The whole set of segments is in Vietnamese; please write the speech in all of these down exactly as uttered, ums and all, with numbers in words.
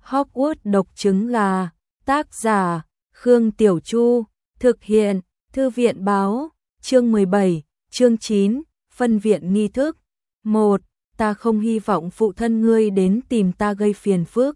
Hogwarts độc trứng gà, tác giả, Khương Tiểu Chu, thực hiện, Thư viện Báo, chương mười bảy, chương chín, phân viện nghi thức. một. Ta không hy vọng phụ thân ngươi đến tìm ta gây phiền phức.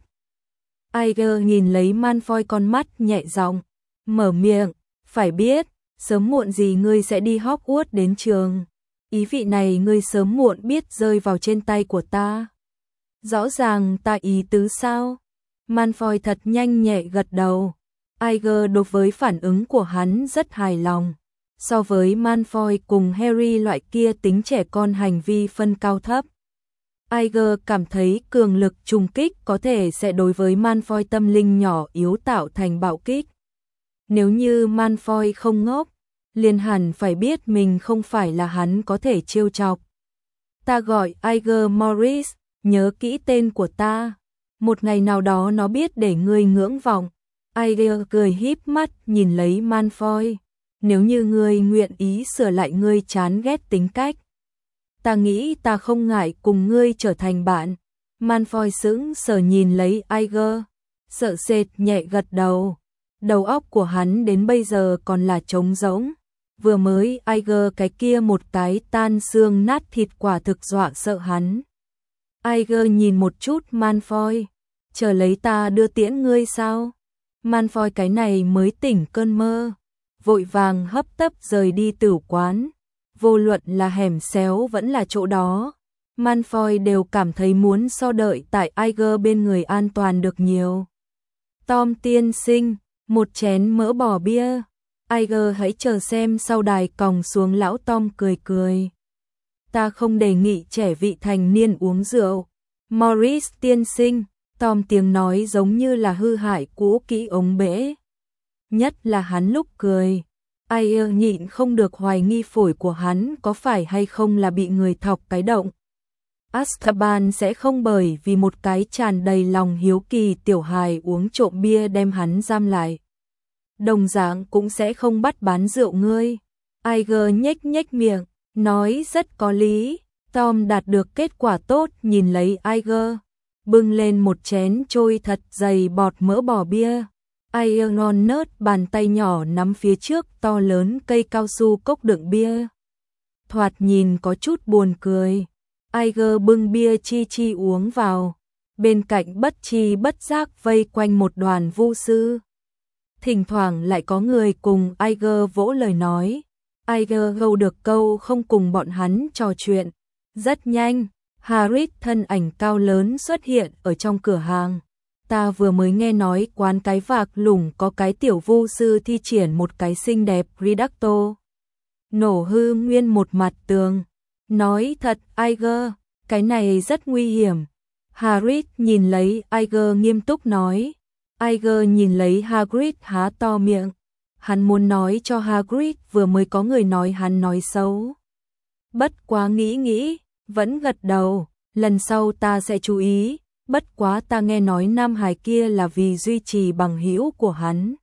Iger nhìn lấy Malfoy con mắt nhẹ giọng, mở miệng, phải biết, sớm muộn gì ngươi sẽ đi Hogwarts đến trường. Ý vị này ngươi sớm muộn biết rơi vào trên tay của ta. Rõ ràng ta ý tứ sao? Malfoy thật nhanh nhẹ gật đầu. Iger đối với phản ứng của hắn rất hài lòng. So với Malfoy cùng Harry loại kia tính trẻ con hành vi phân cao thấp, Iger cảm thấy cường lực trùng kích có thể sẽ đối với Malfoy tâm linh nhỏ yếu tạo thành bạo kích. Nếu như Malfoy không ngốc, liền hẳn phải biết mình không phải là hắn có thể trêu chọc. Ta gọi Iger Morris, nhớ kỹ tên của ta. Một ngày nào đó nó biết để ngươi ngưỡng vọng. Iger cười híp mắt nhìn lấy Malfoy. Nếu như ngươi nguyện ý sửa lại ngươi chán ghét tính cách, ta nghĩ ta không ngại cùng ngươi trở thành bạn. Malfoy sững sờ nhìn lấy Iger, sợ sệt nhẹ gật đầu. Đầu óc của hắn đến bây giờ còn là trống rỗng. Vừa mới Iger cái kia một cái tan xương nát thịt quả thực dọa sợ hắn. Iger nhìn một chút Malfoy, chờ lấy ta đưa tiễn ngươi sao? Malfoy cái này mới tỉnh cơn mơ, vội vàng hấp tấp rời đi tửu quán. Vô luận là hẻm xéo vẫn là chỗ đó, Malfoy đều cảm thấy muốn so đợi tại Iger bên người an toàn được nhiều. Tom tiên sinh, một chén mỡ bò bia. Iger hãy chờ xem sau đài còng xuống. Lão Tom cười cười. Ta không đề nghị trẻ vị thành niên uống rượu. Morris tiên sinh, Tom tiếng nói giống như là hư hại cũ kỹ ống bể. Nhất là hắn lúc cười, Iger nhịn không được hoài nghi phổi của hắn có phải hay không là bị người thọc cái động. Azkaban sẽ không bởi vì một cái tràn đầy lòng hiếu kỳ tiểu hài uống trộm bia đem hắn giam lại. Đồng dạng cũng sẽ không bắt bán rượu ngươi. Iger nhếch nhếch miệng, nói rất có lý. Tom đạt được kết quả tốt nhìn lấy Iger, bưng lên một chén trôi thật dày bọt mỡ bò bia. Iger non nớt bàn tay nhỏ nắm phía trước to lớn cây cao su cốc đựng bia. Thoạt nhìn có chút buồn cười. Iger bưng bia chi chi uống vào. Bên cạnh bất chi bất giác vây quanh một đoàn vu sư. Thỉnh thoảng lại có người cùng Iger vỗ lời nói. Iger gâu được câu không cùng bọn hắn trò chuyện. Rất nhanh, Hagrid thân ảnh cao lớn xuất hiện ở trong cửa hàng. Ta vừa mới nghe nói quán cái vạc lủng có cái tiểu vu sư thi triển một cái xinh đẹp Ridacto. Nổ hư nguyên một mặt tường. Nói thật Iger, cái này rất nguy hiểm. Hagrid nhìn lấy Iger nghiêm túc nói. Iger nhìn lấy Hagrid há to miệng. Hắn muốn nói cho Hagrid vừa mới có người nói hắn nói xấu. Bất quá nghĩ nghĩ, vẫn gật đầu, lần sau ta sẽ chú ý. Bất quá ta nghe nói nam hài kia là vì duy trì bằng hữu của hắn.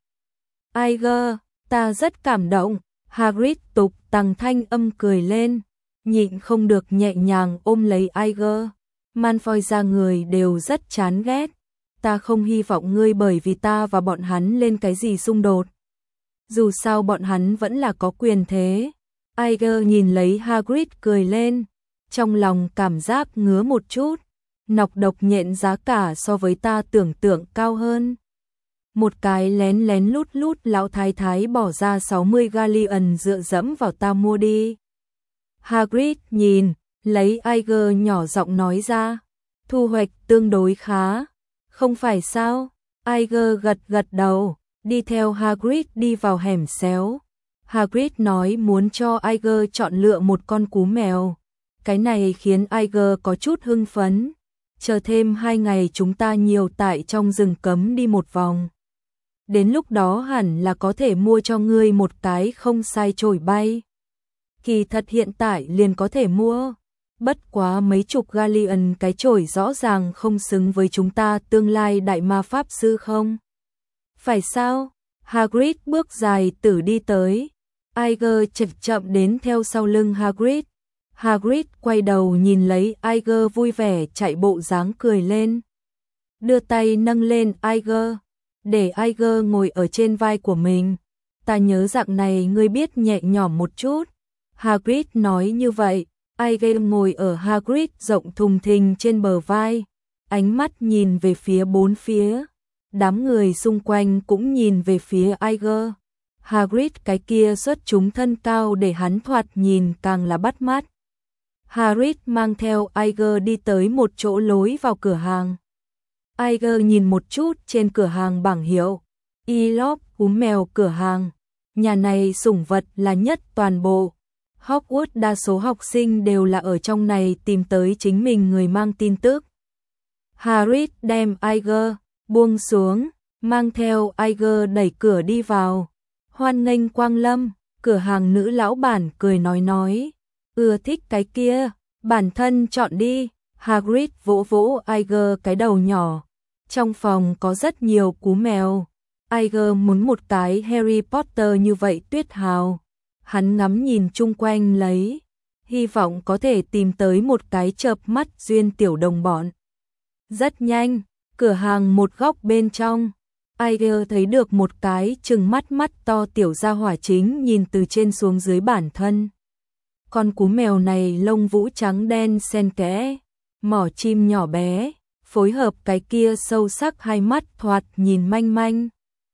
Iger, ta rất cảm động. Hagrid tục tăng thanh âm cười lên, nhịn không được nhẹ nhàng ôm lấy Iger. Malfoy ra người đều rất chán ghét. Ta không hy vọng ngươi bởi vì ta và bọn hắn lên cái gì xung đột. Dù sao bọn hắn vẫn là có quyền thế. Iger nhìn lấy Hagrid cười lên, trong lòng cảm giác ngứa một chút. Nọc độc nhện giá cả so với ta tưởng tượng cao hơn. Một cái lén lén lút lút lão thái thái bỏ ra sáu mươi galleon dựa dẫm vào ta mua đi. Hagrid nhìn, lấy Iger nhỏ giọng nói ra. Thu hoạch tương đối khá. Không phải sao? Iger gật gật đầu, đi theo Hagrid đi vào hẻm xéo. Hagrid nói muốn cho Iger chọn lựa một con cú mèo. Cái này khiến Iger có chút hưng phấn. Chờ thêm hai ngày chúng ta nhiều tại trong rừng cấm đi một vòng. Đến lúc đó hẳn là có thể mua cho ngươi một cái không sai chổi bay. Kỳ thật hiện tại liền có thể mua. Bất quá mấy chục galleon cái chổi rõ ràng không xứng với chúng ta tương lai đại ma pháp sư không? Phải sao? Hagrid bước dài tử đi tới. Iger chậm chậm đến theo sau lưng Hagrid. Hagrid quay đầu nhìn lấy Iger vui vẻ chạy bộ dáng cười lên. đưa tay nâng lên Iger, để Iger ngồi ở trên vai của mình. Ta nhớ dạng này ngươi biết nhẹ nhõm một chút. Hagrid nói như vậy, Iger ngồi ở Hagrid rộng thùng thình trên bờ vai, ánh mắt nhìn về phía bốn phía. Đám người xung quanh cũng nhìn về phía Iger. Hagrid cái kia xuất chúng thân cao để hắn thoạt nhìn càng là bắt mắt. Hagrid mang theo Iger đi tới một chỗ lối vào cửa hàng. Iger nhìn một chút trên cửa hàng bảng hiệu, Elop cú mèo cửa hàng. Nhà này sủng vật là nhất toàn bộ Hogwarts, đa số học sinh đều là ở trong này tìm tới chính mình người mang tin tức. Hagrid đem Iger buông xuống, mang theo Iger đẩy cửa đi vào. Hoan nghênh quang lâm, cửa hàng nữ lão bản cười nói nói, ưa thích cái kia, bản thân chọn đi. Hagrid vỗ vỗ Iger cái đầu nhỏ. Trong phòng có rất nhiều cú mèo. Iger muốn một cái Harry Potter như vậy tuyết hào. Hắn ngắm nhìn chung quanh lấy, hy vọng có thể tìm tới một cái chợp mắt duyên tiểu đồng bọn. Rất nhanh, cửa hàng một góc bên trong, Iger thấy được một cái trừng mắt mắt to tiểu gia hỏa chính nhìn từ trên xuống dưới bản thân. Con cú mèo này lông vũ trắng đen xen kẽ, mỏ chim nhỏ bé, phối hợp cái kia sâu sắc hai mắt thoạt nhìn manh manh.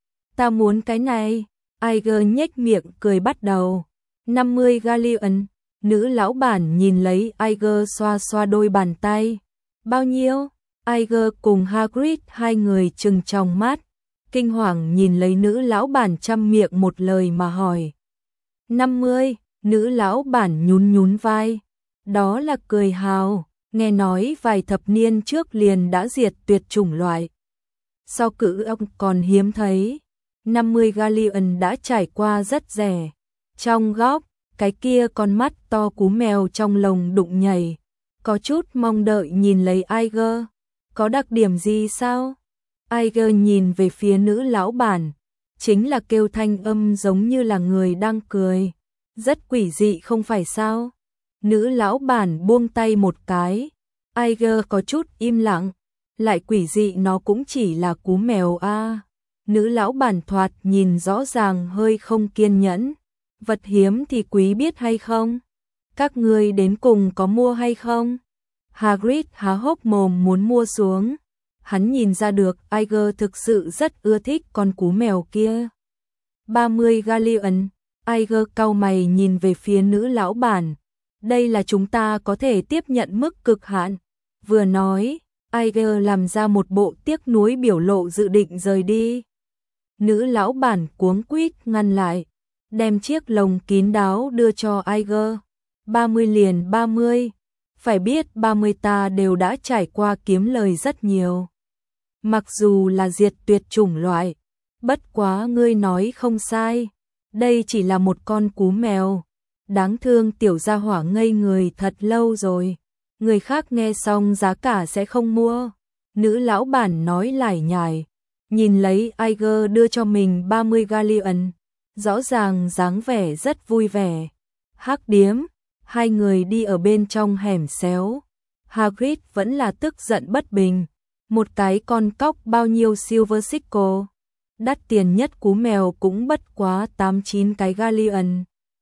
Ta muốn cái này. Iger nhếch miệng cười bắt đầu. năm mươi galleon. Nữ lão bản nhìn lấy Iger xoa xoa đôi bàn tay. Bao nhiêu? Iger cùng Hagrid hai người trừng tròng mắt, kinh hoàng nhìn lấy nữ lão bản chăm miệng một lời mà hỏi. năm mươi. Nữ lão bản nhún nhún vai. Đó là cười hào, nghe nói vài thập niên trước liền đã diệt tuyệt chủng loại. Sau cự ông còn hiếm thấy. năm mươi galleon đã trải qua rất rẻ. Trong góc, cái kia con mắt to cú mèo trong lồng đụng nhảy, có chút mong đợi nhìn lấy Iger. Có đặc điểm gì sao? Iger nhìn về phía nữ lão bản, chính là kêu thanh âm giống như là người đang cười. Rất quỷ dị không phải sao? Nữ lão bản buông tay một cái. Iger có chút im lặng, lại quỷ dị nó cũng chỉ là cú mèo a. À. Nữ lão bản thoạt nhìn rõ ràng hơi không kiên nhẫn. Vật hiếm thì quý biết hay không? Các ngươi đến cùng có mua hay không? Hagrid há hốc mồm muốn mua xuống. Hắn nhìn ra được Iger thực sự rất ưa thích con cú mèo kia. ba mươi galleon. Iger cau mày nhìn về phía nữ lão bản. Đây là chúng ta có thể tiếp nhận mức cực hạn. Vừa nói, Iger làm ra một bộ tiếc nuối biểu lộ dự định rời đi. Nữ lão bản cuống quýt ngăn lại, đem chiếc lồng kín đáo đưa cho Iger. ba mươi liền ba mươi. Phải biết ba mươi ta đều đã trải qua kiếm lời rất nhiều. Mặc dù là diệt tuyệt chủng loại, bất quá ngươi nói không sai. Đây chỉ là một con cú mèo. Đáng thương tiểu gia hỏa ngây người thật lâu rồi. Người khác nghe xong giá cả sẽ không mua. Nữ lão bản nói lải nhải, nhìn lấy Iger đưa cho mình ba mươi galleon, rõ ràng dáng vẻ rất vui vẻ. Hắc điếm, hai người đi ở bên trong hẻm xéo. Hagrid vẫn là tức giận bất bình. Một cái con cóc bao nhiêu silver sickle? Đắt tiền nhất cú mèo cũng bất quá tám chín cái galleon.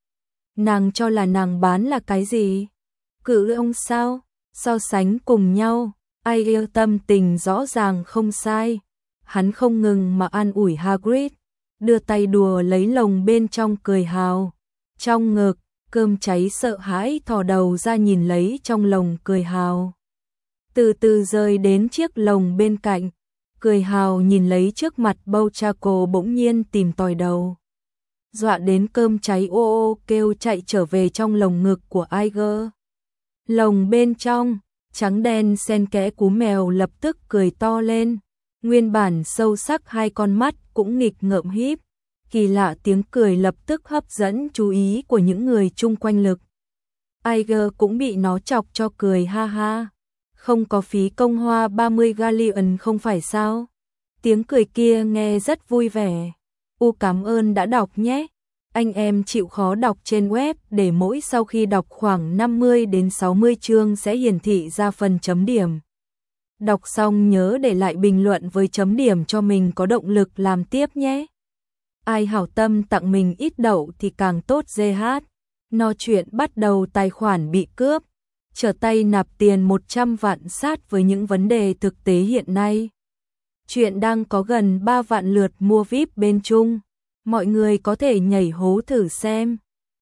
Nàng cho là nàng bán là cái gì? Cự ông sao? So sánh cùng nhau, Iger tâm tình rõ ràng không sai. Hắn không ngừng mà an ủi Hagrid, đưa tay đùa lấy lồng bên trong cười hào. Trong ngực, cơm cháy sợ hãi thò đầu ra nhìn lấy trong lồng cười hào. Từ từ rơi đến chiếc lồng bên cạnh, cười hào nhìn lấy trước mặt Bouchaco bỗng nhiên tìm tòi đầu. Dọa đến cơm cháy ô ô kêu chạy trở về trong lồng ngực của Iger. Lồng bên trong, trắng đen xen kẽ cú mèo lập tức cười to lên. Nguyên bản sâu sắc hai con mắt cũng nghịch ngợm híp. Kỳ lạ tiếng cười lập tức hấp dẫn chú ý của những người chung quanh lực. Iger cũng bị nó chọc cho cười ha ha. Không có phí công hoa ba mươi galleon không phải sao? Tiếng cười kia nghe rất vui vẻ. U cảm ơn đã đọc nhé. Anh em chịu khó đọc trên web để mỗi sau khi đọc khoảng năm mươi đến sáu mươi chương sẽ hiển thị ra phần chấm điểm. Đọc xong nhớ để lại bình luận với chấm điểm cho mình có động lực làm tiếp nhé. Ai hảo tâm tặng mình ít đậu thì càng tốt giê hát. No chuyện bắt đầu tài khoản bị cướp. Trở tay nạp tiền một trăm vạn sát với những vấn đề thực tế hiện nay. Chuyện đang có gần ba vạn lượt mua vi ai pi bên Trung. Mọi người có thể nhảy hố thử xem.